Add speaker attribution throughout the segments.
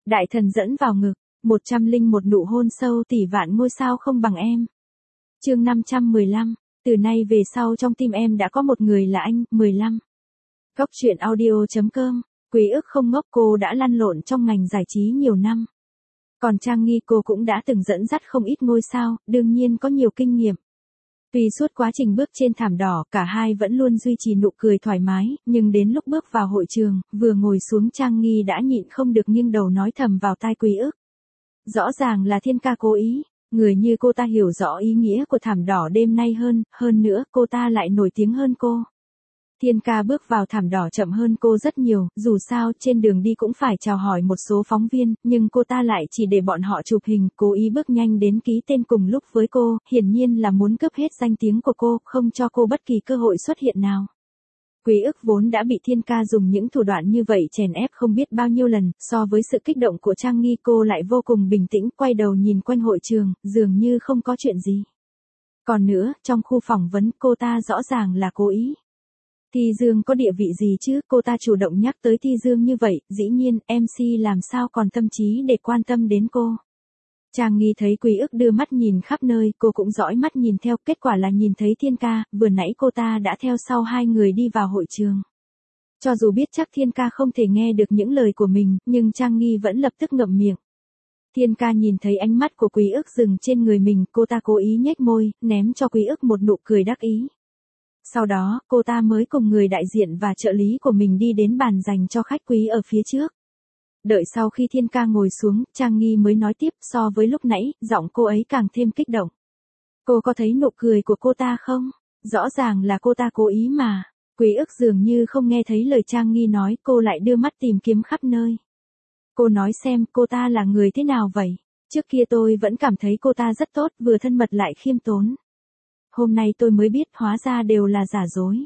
Speaker 1: Đại thần dẫn vào ngực, 101 nụ hôn sâu tỷ vạn ngôi sao không bằng em. Chương 515, từ nay về sau trong tim em đã có một người là anh. 15. Góc truyện audio.com. Quý ức không ngốc, cô đã lăn lộn trong ngành giải trí nhiều năm. Còn Trang Nghi cô cũng đã từng dẫn dắt không ít ngôi sao, đương nhiên có nhiều kinh nghiệm. Tuy suốt quá trình bước trên thảm đỏ, cả hai vẫn luôn duy trì nụ cười thoải mái, nhưng đến lúc bước vào hội trường, vừa ngồi xuống Trang Nghi đã nhịn không được nghiêng đầu nói thầm vào tai Quý ức. Rõ ràng là Thiên ca cố ý, người như cô ta hiểu rõ ý nghĩa của thảm đỏ đêm nay hơn nữa cô ta lại nổi tiếng hơn cô. Thiên ca bước vào thảm đỏ chậm hơn cô rất nhiều, dù sao trên đường đi cũng phải chào hỏi một số phóng viên, nhưng cô ta lại chỉ để bọn họ chụp hình, cố ý bước nhanh đến ký tên cùng lúc với cô, hiển nhiên là muốn cướp hết danh tiếng của cô, không cho cô bất kỳ cơ hội xuất hiện nào. Quý ức vốn đã bị Thiên ca dùng những thủ đoạn như vậy chèn ép không biết bao nhiêu lần, so với sự kích động của Trang Nghi cô lại vô cùng bình tĩnh, quay đầu nhìn quanh hội trường, dường như không có chuyện gì. Còn nữa, trong khu phỏng vấn cô ta rõ ràng là cố ý. Thi Dương có địa vị gì chứ, cô ta chủ động nhắc tới Thi Dương như vậy, dĩ nhiên, MC làm sao còn tâm trí để quan tâm đến cô. Trang Nghi thấy Quý ức đưa mắt nhìn khắp nơi, cô cũng dõi mắt nhìn theo, kết quả là nhìn thấy Thiên ca, vừa nãy cô ta đã theo sau hai người đi vào hội trường. Cho dù biết chắc Thiên ca không thể nghe được những lời của mình, nhưng Trang Nghi vẫn lập tức ngậm miệng. Thiên ca nhìn thấy ánh mắt của Quý ức dừng trên người mình, cô ta cố ý nhếch môi, ném cho Quý ức một nụ cười đắc ý. Sau đó, cô ta mới cùng người đại diện và trợ lý của mình đi đến bàn dành cho khách quý ở phía trước. Đợi sau khi Thiên ca ngồi xuống, Trang Nghi mới nói tiếp, so với lúc nãy, giọng cô ấy càng thêm kích động. Cô có thấy nụ cười của cô ta không? Rõ ràng là cô ta cố ý mà. Quý ức dường như không nghe thấy lời Trang Nghi nói, cô lại đưa mắt tìm kiếm khắp nơi. Cô nói xem, cô ta là người thế nào vậy? Trước kia tôi vẫn cảm thấy cô ta rất tốt, vừa thân mật lại khiêm tốn. Hôm nay tôi mới biết hóa ra đều là giả dối.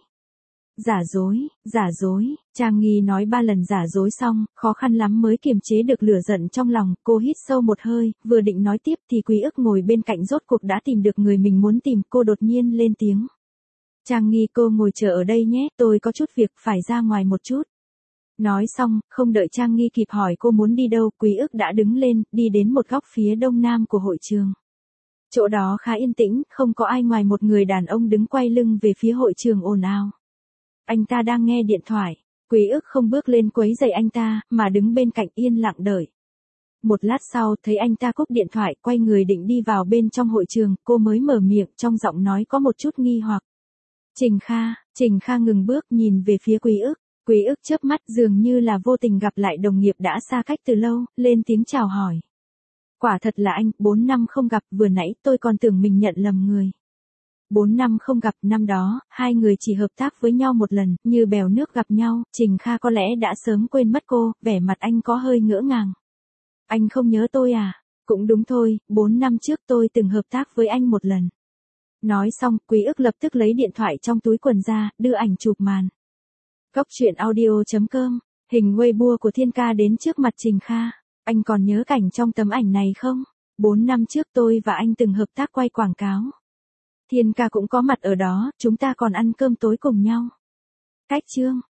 Speaker 1: Giả dối, Trang Nghi nói 3 lần giả dối xong, khó khăn lắm mới kiềm chế được lửa giận trong lòng, cô hít sâu một hơi, vừa định nói tiếp thì Quý ức ngồi bên cạnh rốt cuộc đã tìm được người mình muốn tìm, cô đột nhiên lên tiếng. Trang Nghi cô ngồi chờ ở đây nhé, tôi có chút việc phải ra ngoài một chút. Nói xong, không đợi Trang Nghi kịp hỏi cô muốn đi đâu, Quý ức đã đứng lên, đi đến một góc phía đông nam của hội trường. Chỗ đó khá yên tĩnh, không có ai ngoài một người đàn ông đứng quay lưng về phía hội trường ồn ào. Anh ta đang nghe điện thoại, Quý ức không bước lên quấy rầy anh ta, mà đứng bên cạnh yên lặng đợi. Một lát sau, thấy anh ta cúp điện thoại, quay người định đi vào bên trong hội trường, cô mới mở miệng, trong giọng nói có một chút nghi hoặc. Trình Kha ngừng bước nhìn về phía Quý ức chớp mắt dường như là vô tình gặp lại đồng nghiệp đã xa cách từ lâu, lên tiếng chào hỏi. Quả thật là anh, 4 năm không gặp, vừa nãy tôi còn tưởng mình nhận lầm người. 4 năm không gặp, năm đó, hai người chỉ hợp tác với nhau một lần, như bèo nước gặp nhau, Trình Kha có lẽ đã sớm quên mất cô, vẻ mặt anh có hơi ngỡ ngàng. Anh không nhớ tôi à? Cũng đúng thôi, 4 năm trước tôi từng hợp tác với anh một lần. Nói xong, Quý ức lập tức lấy điện thoại trong túi quần ra, đưa ảnh chụp màn. Góc truyện audio.com, hình Weibo của Thiên ca đến trước mặt Trình Kha. Anh còn nhớ cảnh trong tấm ảnh này không? 4 năm trước tôi và anh từng hợp tác quay quảng cáo. Thiên ca cũng có mặt ở đó, chúng ta còn ăn cơm tối cùng nhau. Cách chương.